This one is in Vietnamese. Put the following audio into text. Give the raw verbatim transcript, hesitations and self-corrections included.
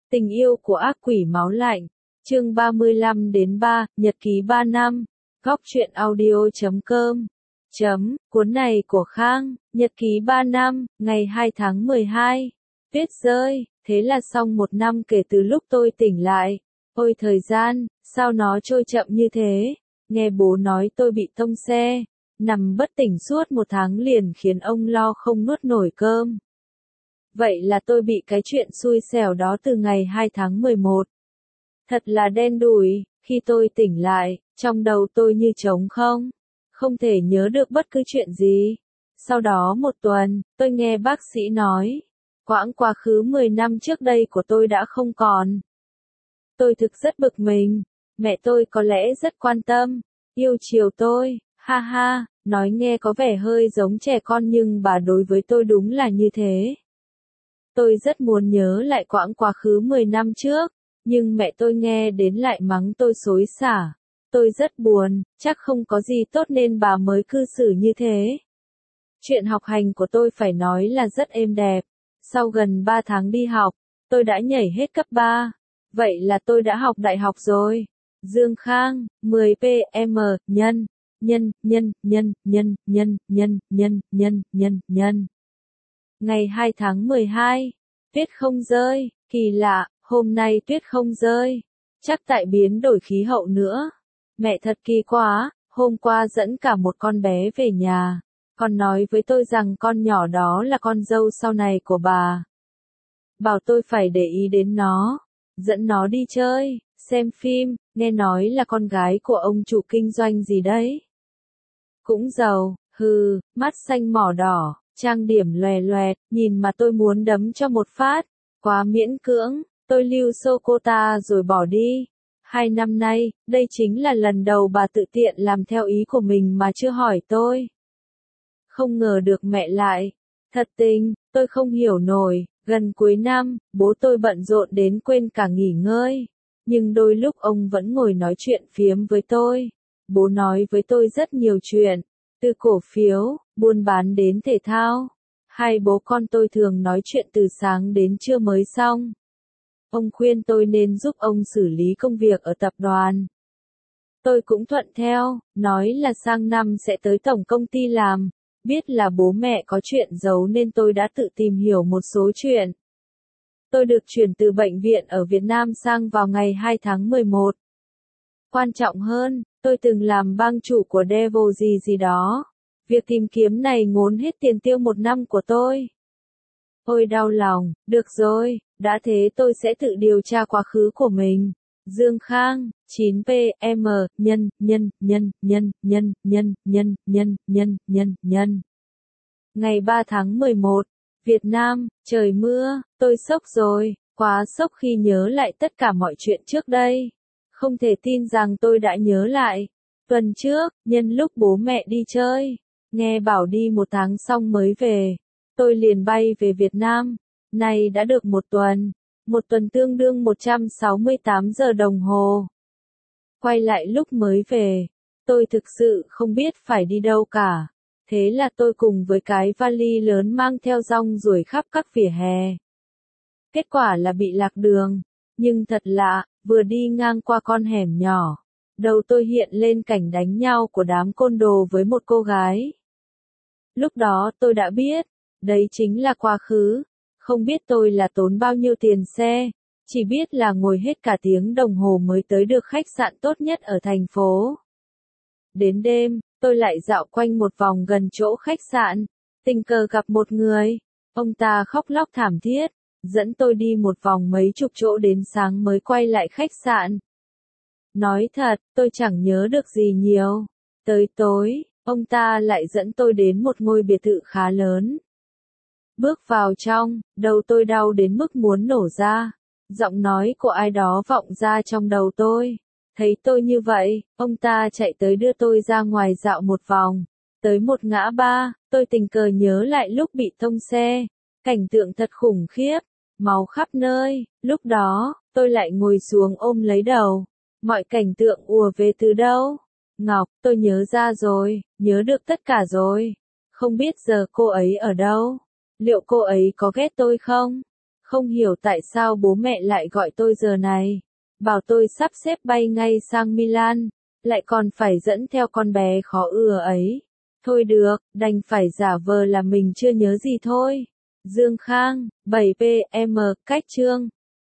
Tình yêu của ác quỷ máu lạnh. Chương ba mươi lăm đến ba, nhật ký ba năm. Góc truyện audio chấm com. Chấm, cuốn này của Khang, nhật ký ba năm, ngày hai tháng mười hai. Tuyết rơi, thế là xong một năm kể từ lúc tôi tỉnh lại. Ôi thời gian, sao nó trôi chậm như thế? Nghe bố nói tôi bị tông xe, nằm bất tỉnh suốt một tháng liền khiến ông lo không nuốt nổi cơm. Vậy là tôi bị cái chuyện xui xẻo đó từ ngày hai tháng mười một. Thật là đen đủi, khi tôi tỉnh lại, trong đầu tôi như trống không. Không thể nhớ được bất cứ chuyện gì. Sau đó một tuần, tôi nghe bác sĩ nói, quãng quá khứ mười năm trước đây của tôi đã không còn. Tôi thực rất bực mình, mẹ tôi có lẽ rất quan tâm, yêu chiều tôi, ha ha, nói nghe có vẻ hơi giống trẻ con nhưng bà đối với tôi đúng là như thế. Tôi rất muốn nhớ lại quãng quá khứ mười năm trước, nhưng mẹ tôi nghe đến lại mắng tôi xối xả. Tôi rất buồn, chắc không có gì tốt nên bà mới cư xử như thế. Chuyện học hành của tôi phải nói là rất êm đẹp. Sau gần ba tháng đi học, tôi đã nhảy hết cấp ba. Vậy là tôi đã học đại học rồi. Dương Khang, mười pm, nhân, nhân, nhân, nhân, nhân, nhân, nhân, nhân, nhân, nhân, nhân. Ngày hai tháng mười hai, tuyết không rơi, kỳ lạ, hôm nay tuyết không rơi. Chắc tại biến đổi khí hậu nữa. Mẹ thật kỳ quá, hôm qua dẫn cả một con bé về nhà. Con nói với tôi rằng con nhỏ đó là con dâu sau này của bà. Bảo tôi phải để ý đến nó, dẫn nó đi chơi, xem phim, nghe nói là con gái của ông chủ kinh doanh gì đấy. Cũng giàu, hừ, mắt xanh mỏ đỏ, trang điểm lòe loẹt, nhìn mà tôi muốn đấm cho một phát. Quá miễn cưỡng, tôi lưu xô cô ta rồi bỏ đi. Hai năm nay, đây chính là lần đầu bà tự tiện làm theo ý của mình mà chưa hỏi tôi. Không ngờ được mẹ lại. Thật tình, tôi không hiểu nổi, gần cuối năm, bố tôi bận rộn đến quên cả nghỉ ngơi. Nhưng đôi lúc ông vẫn ngồi nói chuyện phiếm với tôi. Bố nói với tôi rất nhiều chuyện, từ cổ phiếu, buôn bán đến thể thao. Hai bố con tôi thường nói chuyện từ sáng đến trưa mới xong. Ông khuyên tôi nên giúp ông xử lý công việc ở tập đoàn. Tôi cũng thuận theo, nói là sang năm sẽ tới tổng công ty làm. Biết là bố mẹ có chuyện giấu nên tôi đã tự tìm hiểu một số chuyện. Tôi được chuyển từ bệnh viện ở Việt Nam sang vào ngày hai tháng mười một. Quan trọng hơn, tôi từng làm bang chủ của Devil gì gì đó. Việc tìm kiếm này ngốn hết tiền tiêu một năm của tôi. Ôi đau lòng, được rồi, đã thế tôi sẽ tự điều tra quá khứ của mình. Dương Khang, chín pm, nhân, nhân, nhân, nhân, nhân, nhân, nhân, nhân, nhân, nhân, nhân. Ngày ba tháng mười một, Việt Nam, trời mưa, tôi sốc rồi, quá sốc khi nhớ lại tất cả mọi chuyện trước đây. Không thể tin rằng tôi đã nhớ lại. Tuần trước, nhân lúc bố mẹ đi chơi, nghe bảo đi một tháng xong mới về. Tôi liền bay về Việt Nam, nay đã được một tuần, một tuần tương đương một trăm sáu mươi tám giờ đồng hồ. Quay lại lúc mới về, tôi thực sự không biết phải đi đâu cả, thế là tôi cùng với cái vali lớn mang theo rong ruổi khắp các vỉa hè. Kết quả là bị lạc đường, nhưng thật lạ, vừa đi ngang qua con hẻm nhỏ, đầu tôi hiện lên cảnh đánh nhau của đám côn đồ với một cô gái. Lúc đó tôi đã biết, đấy chính là quá khứ, không biết tôi là tốn bao nhiêu tiền xe, chỉ biết là ngồi hết cả tiếng đồng hồ mới tới được khách sạn tốt nhất ở thành phố. Đến đêm, tôi lại dạo quanh một vòng gần chỗ khách sạn, tình cờ gặp một người, ông ta khóc lóc thảm thiết, dẫn tôi đi một vòng mấy chục chỗ đến sáng mới quay lại khách sạn. Nói thật, tôi chẳng nhớ được gì nhiều. Tới tối, ông ta lại dẫn tôi đến một ngôi biệt thự khá lớn. Bước vào trong, đầu tôi đau đến mức muốn nổ ra. Giọng nói của ai đó vọng ra trong đầu tôi. Thấy tôi như vậy, ông ta chạy tới đưa tôi ra ngoài dạo một vòng. Tới một ngã ba, tôi tình cờ nhớ lại lúc bị tông xe. Cảnh tượng thật khủng khiếp, máu khắp nơi. Lúc đó, tôi lại ngồi xuống ôm lấy đầu. Mọi cảnh tượng ùa về từ đâu? Ngọc, tôi nhớ ra rồi, nhớ được tất cả rồi. Không biết giờ cô ấy ở đâu? Liệu cô ấy có ghét tôi không? Không hiểu tại sao bố mẹ lại gọi tôi giờ này. Bảo tôi sắp xếp bay ngay sang Milan. Lại còn phải dẫn theo con bé khó ưa ấy. Thôi được, đành phải giả vờ là mình chưa nhớ gì thôi. Dương Khang, bảy P M, cách chương.